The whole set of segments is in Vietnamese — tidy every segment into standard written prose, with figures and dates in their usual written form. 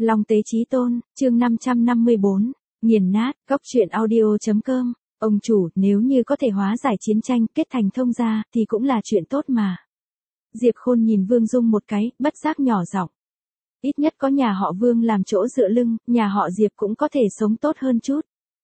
Long Tế Chí Tôn, chương 554, nghiền nát, cóc truyện audio.com, ông chủ, nếu như có thể hóa giải chiến tranh, kết thành thông gia, thì cũng là chuyện tốt mà. Diệp Khôn nhìn Vương Dung một cái, bất giác nhỏ giọng. Ít nhất có nhà họ Vương làm chỗ dựa lưng, nhà họ Diệp cũng có thể sống tốt hơn chút.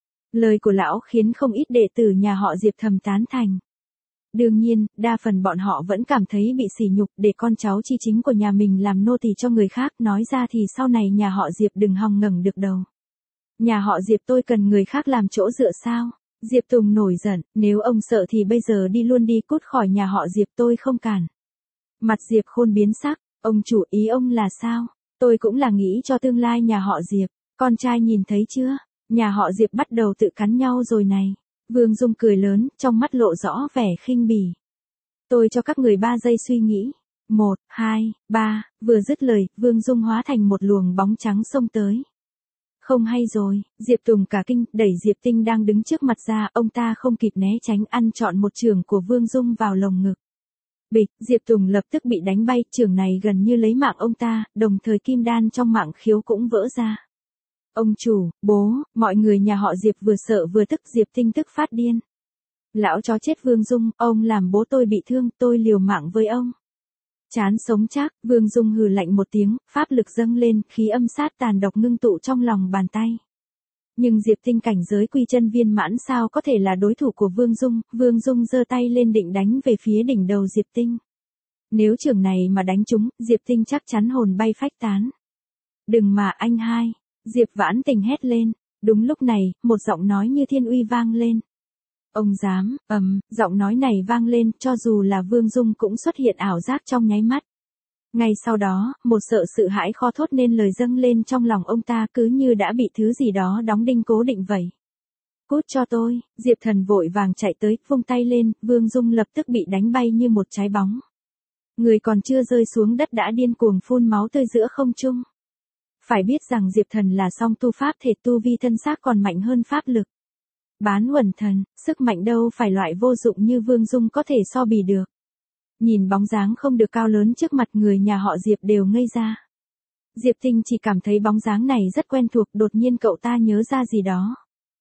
Lời của lão khiến không ít đệ tử nhà họ Diệp thầm tán thành. Đương nhiên, đa phần bọn họ vẫn cảm thấy bị sỉ nhục để con cháu chi chính của nhà mình làm nô tỳ cho người khác, nói ra thì sau này nhà họ Diệp đừng hòng ngẩng được đầu. Nhà họ Diệp tôi cần người khác làm chỗ dựa sao? Diệp Tùng nổi giận, nếu ông sợ thì bây giờ đi luôn đi, cút khỏi nhà họ Diệp, tôi không cản. Mặt Diệp Khôn biến sắc, ông chủ, ý ông là sao? Tôi cũng là nghĩ cho tương lai nhà họ Diệp, con trai nhìn thấy chưa? Nhà họ Diệp bắt đầu tự cắn nhau rồi này. Vương Dung cười lớn, trong mắt lộ rõ vẻ khinh bỉ. Tôi cho các người 3 giây suy nghĩ. 1, 2, 3, vừa dứt lời, Vương Dung hóa thành một luồng bóng trắng xông tới. Không hay rồi, Diệp Tùng cả kinh, đẩy Diệp Tinh đang đứng trước mặt ra, ông ta không kịp né tránh, ăn trọn một chưởng của Vương Dung vào lồng ngực. Bịch, Diệp Tùng lập tức bị đánh bay, chưởng này gần như lấy mạng ông ta, đồng thời kim đan trong mạng khiếu cũng vỡ ra. Ông chủ, bố, mọi người nhà họ Diệp vừa sợ vừa tức, Diệp Tinh tức phát điên. Lão chó chết Vương Dung, ông làm bố tôi bị thương, tôi liều mạng với ông. Chán sống chắc, Vương Dung hừ lạnh một tiếng, pháp lực dâng lên, khí âm sát tàn độc ngưng tụ trong lòng bàn tay. Nhưng Diệp Tinh cảnh giới quy chân viên mãn sao có thể là đối thủ của Vương Dung, Vương Dung giơ tay lên định đánh về phía đỉnh đầu Diệp Tinh. Nếu chưởng này mà đánh trúng, Diệp Tinh chắc chắn hồn bay phách tán. Đừng mà anh hai, Diệp Vãn Tình hét lên. Đúng lúc này, một giọng nói như thiên uy vang lên. Ông dám, giọng nói này vang lên, cho dù là Vương Dung cũng xuất hiện ảo giác trong nháy mắt. Ngay sau đó, một sợ sự hãi khó thốt nên lời dâng lên trong lòng ông ta, cứ như đã bị thứ gì đó đóng đinh cố định vậy. Cút cho tôi, Diệp Thần vội vàng chạy tới, vung tay lên, Vương Dung lập tức bị đánh bay như một trái bóng. Người còn chưa rơi xuống đất đã điên cuồng phun máu tươi giữa không trung. Phải biết rằng Diệp Thần là song tu pháp thể, tu vi thân xác còn mạnh hơn pháp lực. Bán Uẩn Thần, sức mạnh đâu phải loại vô dụng như Vương Dung có thể so bì được. Nhìn bóng dáng không được cao lớn trước mặt, người nhà họ Diệp đều ngây ra. Diệp Tinh chỉ cảm thấy bóng dáng này rất quen thuộc, đột nhiên cậu ta nhớ ra gì đó.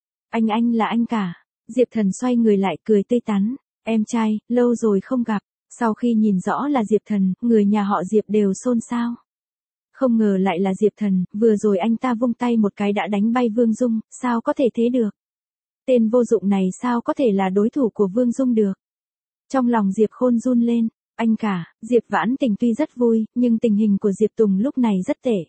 Anh là anh cả. Diệp Thần xoay người lại cười tươi tắn. Em trai, lâu rồi không gặp. Sau khi nhìn rõ là Diệp Thần, người nhà họ Diệp đều xôn xao. Không ngờ lại là Diệp Thần, vừa rồi anh ta vung tay một cái đã đánh bay Vương Dung, sao có thể thế được? Tên vô dụng này sao có thể là đối thủ của Vương Dung được? Trong lòng Diệp Khôn run lên, anh cả, Diệp Vãn Tình tuy rất vui, nhưng tình hình của Diệp Tùng lúc này rất tệ.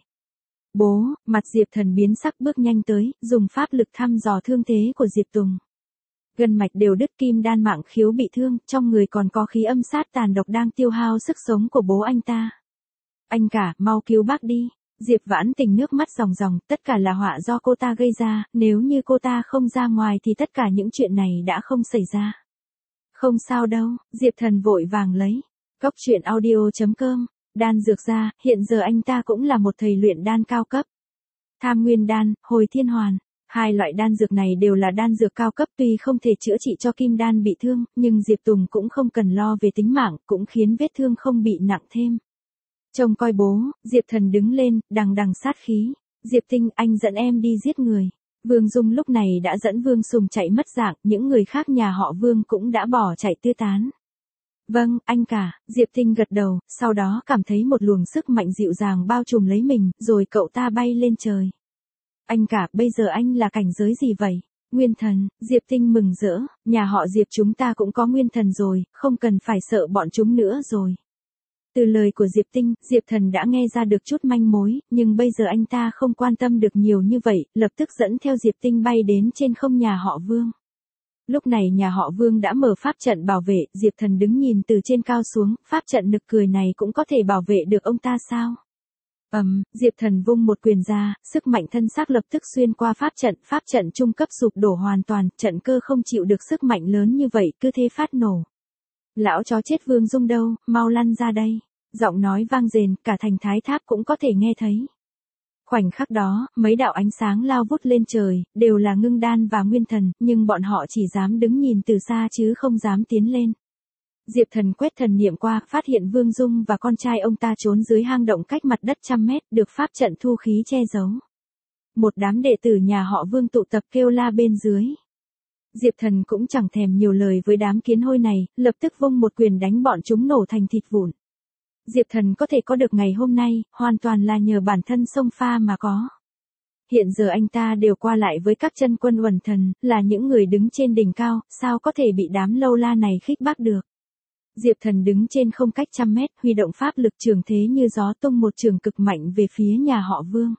Bố, mặt Diệp Thần biến sắc bước nhanh tới, dùng pháp lực thăm dò thương thế của Diệp Tùng. Gân mạch đều đứt, kim đan mạng khiếu bị thương, trong người còn có khí âm sát tàn độc đang tiêu hao sức sống của bố anh ta. Anh cả, mau cứu bác đi. Diệp Vãn Tình nước mắt ròng ròng, tất cả là họa do cô ta gây ra, nếu như cô ta không ra ngoài thì tất cả những chuyện này đã không xảy ra. Không sao đâu, Diệp Thần vội vàng lấy. Cóc truyện audio.com, đan dược ra, hiện giờ anh ta cũng là một thầy luyện đan cao cấp. Tham Nguyên Đan, Hồi Thiên Hoàn, hai loại đan dược này đều là đan dược cao cấp, tuy không thể chữa trị cho kim đan bị thương, nhưng Diệp Tùng cũng không cần lo về tính mạng, cũng khiến vết thương không bị nặng thêm. Trông coi bố, Diệp Thần đứng lên, đằng đằng sát khí. Diệp Tinh, anh dẫn em đi giết người. Vương Dung lúc này đã dẫn Vương Sùng chạy mất dạng, những người khác nhà họ Vương cũng đã bỏ chạy tứ tán. Vâng, anh cả, Diệp Tinh gật đầu, sau đó cảm thấy một luồng sức mạnh dịu dàng bao trùm lấy mình, rồi cậu ta bay lên trời. Anh cả, bây giờ anh là cảnh giới gì vậy? Nguyên thần, Diệp Tinh mừng rỡ, nhà họ Diệp chúng ta cũng có nguyên thần rồi, không cần phải sợ bọn chúng nữa rồi. Từ lời của Diệp Tinh, Diệp Thần đã nghe ra được chút manh mối, nhưng bây giờ anh ta không quan tâm được nhiều như vậy, lập tức dẫn theo Diệp Tinh bay đến trên không nhà họ Vương. Lúc này nhà họ Vương đã mở pháp trận bảo vệ, Diệp Thần đứng nhìn từ trên cao xuống, pháp trận nực cười này cũng có thể bảo vệ được ông ta sao? Diệp Thần vung một quyền ra, sức mạnh thân xác lập tức xuyên qua pháp trận trung cấp sụp đổ hoàn toàn, trận cơ không chịu được sức mạnh lớn như vậy, cứ thế phát nổ. Lão chó chết Vương Dung đâu, mau lăn ra đây. Giọng nói vang rền, cả thành Thái Tháp cũng có thể nghe thấy. Khoảnh khắc đó, mấy đạo ánh sáng lao vút lên trời, đều là ngưng đan và nguyên thần, nhưng bọn họ chỉ dám đứng nhìn từ xa chứ không dám tiến lên. Diệp Thần quét thần niệm qua, phát hiện Vương Dung và con trai ông ta trốn dưới hang động cách mặt đất trăm mét, được pháp trận thu khí che giấu. Một đám đệ tử nhà họ Vương tụ tập kêu la bên dưới. Diệp Thần cũng chẳng thèm nhiều lời với đám kiến hôi này, lập tức vung một quyền đánh bọn chúng nổ thành thịt vụn. Diệp Thần có thể có được ngày hôm nay, hoàn toàn là nhờ bản thân xông pha mà có. Hiện giờ anh ta đều qua lại với các chân quân uẩn thần, là những người đứng trên đỉnh cao, sao có thể bị đám lâu la này khích bác được. Diệp Thần đứng trên không cách trăm mét, huy động pháp lực trường thế như gió tung một trường cực mạnh về phía nhà họ Vương.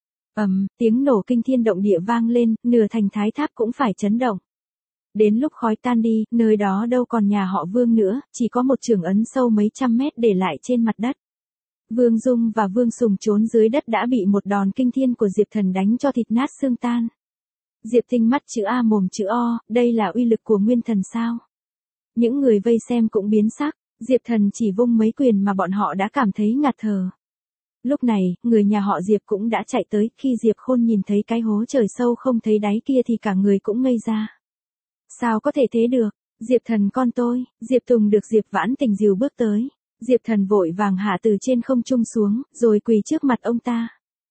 Tiếng nổ kinh thiên động địa vang lên, nửa thành Thái Tháp cũng phải chấn động. Đến lúc khói tan đi, nơi đó đâu còn nhà họ Vương nữa, chỉ có một trường ấn sâu mấy trăm mét để lại trên mặt đất. Vương Dung và Vương Sùng trốn dưới đất đã bị một đòn kinh thiên của Diệp Thần đánh cho thịt nát xương tan. Diệp Tinh mắt chữ A mồm chữ O, đây là uy lực của nguyên thần sao? Những người vây xem cũng biến sắc, Diệp Thần chỉ vung mấy quyền mà bọn họ đã cảm thấy ngạt thở. Lúc này, người nhà họ Diệp cũng đã chạy tới, khi Diệp Khôn nhìn thấy cái hố trời sâu không thấy đáy kia thì cả người cũng ngây ra. Sao có thể thế được? Diệp Thần con tôi, Diệp Tùng được Diệp Vãn Tình dìu bước tới. Diệp Thần vội vàng hạ từ trên không trung xuống, rồi quỳ trước mặt ông ta.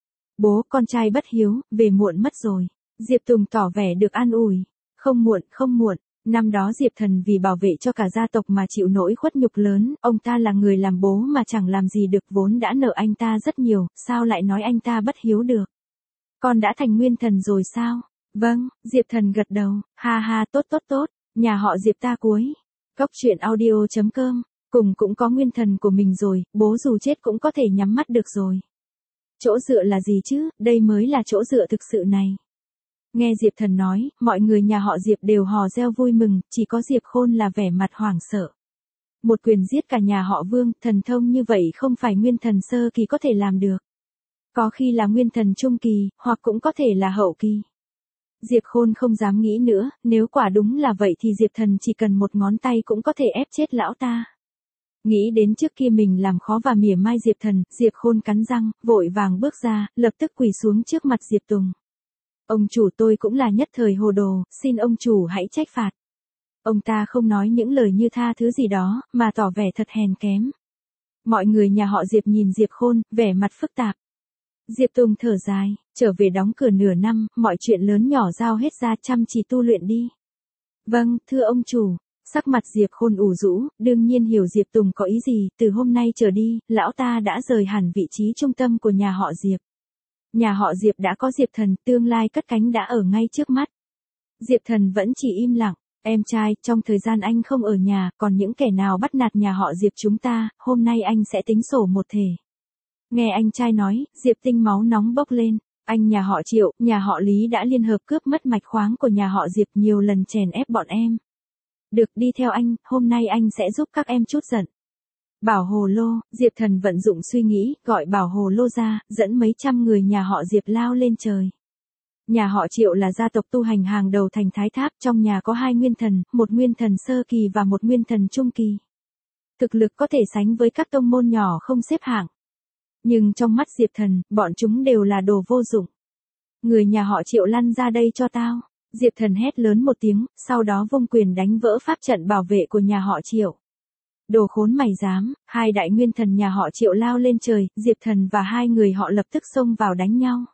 Bố, con trai bất hiếu, về muộn mất rồi. Diệp Tùng tỏ vẻ được an ủi. Không muộn. Năm đó Diệp Thần vì bảo vệ cho cả gia tộc mà chịu nỗi khuất nhục lớn, ông ta là người làm bố mà chẳng làm gì được, vốn đã nợ anh ta rất nhiều, sao lại nói anh ta bất hiếu được. Con đã thành nguyên thần rồi sao? Vâng, Diệp Thần gật đầu, ha ha, tốt, nhà họ Diệp ta cuối. Cốc truyện audio.com, cùng cũng có nguyên thần của mình rồi, bố dù chết cũng có thể nhắm mắt được rồi. Chỗ dựa là gì chứ, đây mới là chỗ dựa thực sự này. Nghe Diệp Thần nói, mọi người nhà họ Diệp đều hò reo vui mừng, chỉ có Diệp Khôn là vẻ mặt hoảng sợ. Một quyền giết cả nhà họ Vương, thần thông như vậy không phải nguyên thần sơ kỳ có thể làm được. Có khi là nguyên thần trung kỳ, hoặc cũng có thể là hậu kỳ. Diệp Khôn không dám nghĩ nữa, nếu quả đúng là vậy thì Diệp Thần chỉ cần một ngón tay cũng có thể ép chết lão ta. Nghĩ đến trước kia mình làm khó và mỉa mai Diệp Thần, Diệp Khôn cắn răng, vội vàng bước ra, lập tức quỳ xuống trước mặt Diệp Tùng. Ông chủ, tôi cũng là nhất thời hồ đồ, xin ông chủ hãy trách phạt. Ông ta không nói những lời như tha thứ gì đó, mà tỏ vẻ thật hèn kém. Mọi người nhà họ Diệp nhìn Diệp Khôn, vẻ mặt phức tạp. Diệp Tùng thở dài, trở về đóng cửa nửa năm, mọi chuyện lớn nhỏ giao hết ra, chăm chỉ tu luyện đi. Vâng, thưa ông chủ. Sắc mặt Diệp Khôn ủ rũ, đương nhiên hiểu Diệp Tùng có ý gì, từ hôm nay trở đi, lão ta đã rời hẳn vị trí trung tâm của nhà họ Diệp. Nhà họ Diệp đã có Diệp Thần, tương lai cất cánh đã ở ngay trước mắt. Diệp Thần vẫn chỉ im lặng, em trai, trong thời gian anh không ở nhà, còn những kẻ nào bắt nạt nhà họ Diệp chúng ta, hôm nay anh sẽ tính sổ một thể. Nghe anh trai nói, Diệp Tinh máu nóng bốc lên, anh nhà họ Triệu, nhà họ Lý đã liên hợp cướp mất mạch khoáng của nhà họ Diệp, nhiều lần chèn ép bọn em. Được, đi theo anh, hôm nay anh sẽ giúp các em chút giận. Bảo Hồ Lô, Diệp Thần vận dụng suy nghĩ, gọi Bảo Hồ Lô ra, dẫn mấy trăm người nhà họ Diệp lao lên trời. Nhà họ Triệu là gia tộc tu hành hàng đầu thành Thái Tháp, trong nhà có 2 nguyên thần, một nguyên thần sơ kỳ và một nguyên thần trung kỳ. Thực lực có thể sánh với các tông môn nhỏ không xếp hạng. Nhưng trong mắt Diệp Thần, bọn chúng đều là đồ vô dụng. Người nhà họ Triệu lăn ra đây cho tao. Diệp Thần hét lớn một tiếng, sau đó vung quyền đánh vỡ pháp trận bảo vệ của nhà họ Triệu. Đồ khốn mày dám, 2 đại nguyên thần nhà họ Triệu lao lên trời, Diệp Thần và 2 người họ lập tức xông vào đánh nhau.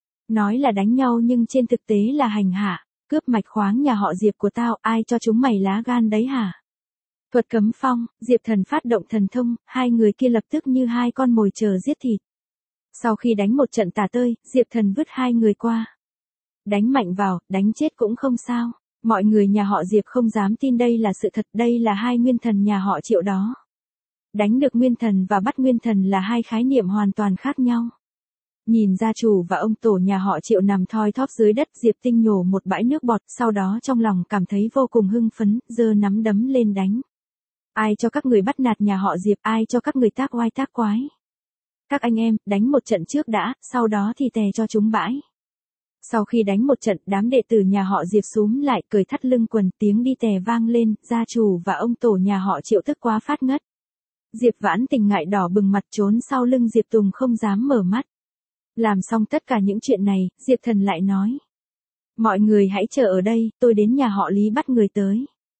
Nói là đánh nhau nhưng trên thực tế là hành hạ, cướp mạch khoáng nhà họ Diệp của tao, ai cho chúng mày lá gan đấy hả? Thuật cấm phong, Diệp Thần phát động thần thông, 2 người kia lập tức như 2 con mồi chờ giết thịt. Sau khi đánh một trận tả tơi, Diệp Thần vứt 2 người qua. Đánh mạnh vào, đánh chết cũng không sao. Mọi người nhà họ Diệp không dám tin đây là sự thật, đây là 2 nguyên thần nhà họ Triệu đó. Đánh được nguyên thần và bắt nguyên thần là 2 khái niệm hoàn toàn khác nhau. Nhìn gia chủ và ông tổ nhà họ Triệu nằm thoi thóp dưới đất, Diệp Tinh nhổ một bãi nước bọt, sau đó trong lòng cảm thấy vô cùng hưng phấn, giơ nắm đấm lên đánh. Ai cho các người bắt nạt nhà họ Diệp, ai cho các người tác oai tác quái. Các anh em, đánh một trận trước đã, sau đó thì tè cho chúng bãi. Sau khi đánh một trận, đám đệ tử nhà họ Diệp xúm lại, cởi thắt lưng quần, tiếng đi tè vang lên, gia chủ và ông tổ nhà họ Triệu tức quá phát ngất. Diệp Vãn Tình ngại đỏ bừng mặt trốn sau lưng Diệp Tùng không dám mở mắt. Làm xong tất cả những chuyện này, Diệp Thần lại nói. Mọi người hãy chờ ở đây, tôi đến nhà họ Lý bắt người tới.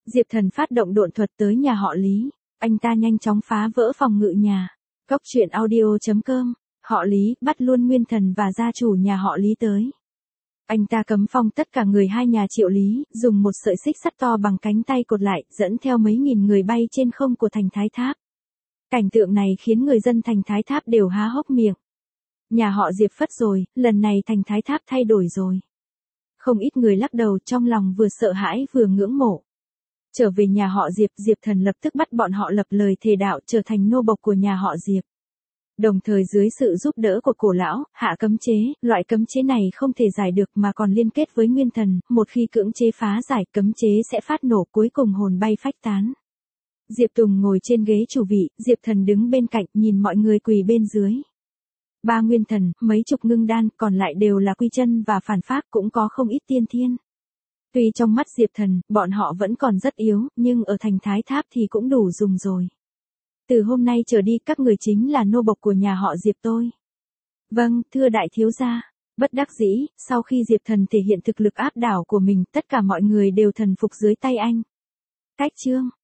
Diệp Thần phát động độn thuật tới nhà họ Lý. Anh ta nhanh chóng phá vỡ phòng ngự nhà. Cốc truyện audio.com. Họ Lý bắt luôn Nguyên Thần và gia chủ nhà họ Lý tới. Anh ta cấm phong tất cả người hai nhà Triệu Lý, dùng một sợi xích sắt to bằng cánh tay cột lại, dẫn theo mấy nghìn người bay trên không của thành Thái Tháp. Cảnh tượng này khiến người dân thành Thái Tháp đều há hốc miệng. Nhà họ Diệp phất rồi, lần này thành Thái Tháp thay đổi rồi. Không ít người lắc đầu, trong lòng vừa sợ hãi vừa ngưỡng mộ. Trở về nhà họ Diệp, Diệp Thần lập tức bắt bọn họ lập lời thề đạo trở thành nô bộc của nhà họ Diệp. Đồng thời dưới sự giúp đỡ của cổ lão, hạ cấm chế, loại cấm chế này không thể giải được mà còn liên kết với Nguyên Thần, một khi cưỡng chế phá giải cấm chế sẽ phát nổ, cuối cùng hồn bay phách tán. Diệp Tùng ngồi trên ghế chủ vị, Diệp Thần đứng bên cạnh nhìn mọi người quỳ bên dưới. 3 Nguyên Thần, mấy chục ngưng đan, còn lại đều là quy chân và phản pháp, cũng có không ít tiên thiên. Tuy trong mắt Diệp Thần, bọn họ vẫn còn rất yếu, nhưng ở thành Thái Tháp thì cũng đủ dùng rồi. Từ hôm nay trở đi các người chính là nô bộc của nhà họ Diệp tôi. Vâng, thưa đại thiếu gia. Bất đắc dĩ, sau khi Diệp Thần thể hiện thực lực áp đảo của mình, tất cả mọi người đều thần phục dưới tay anh. Cách chương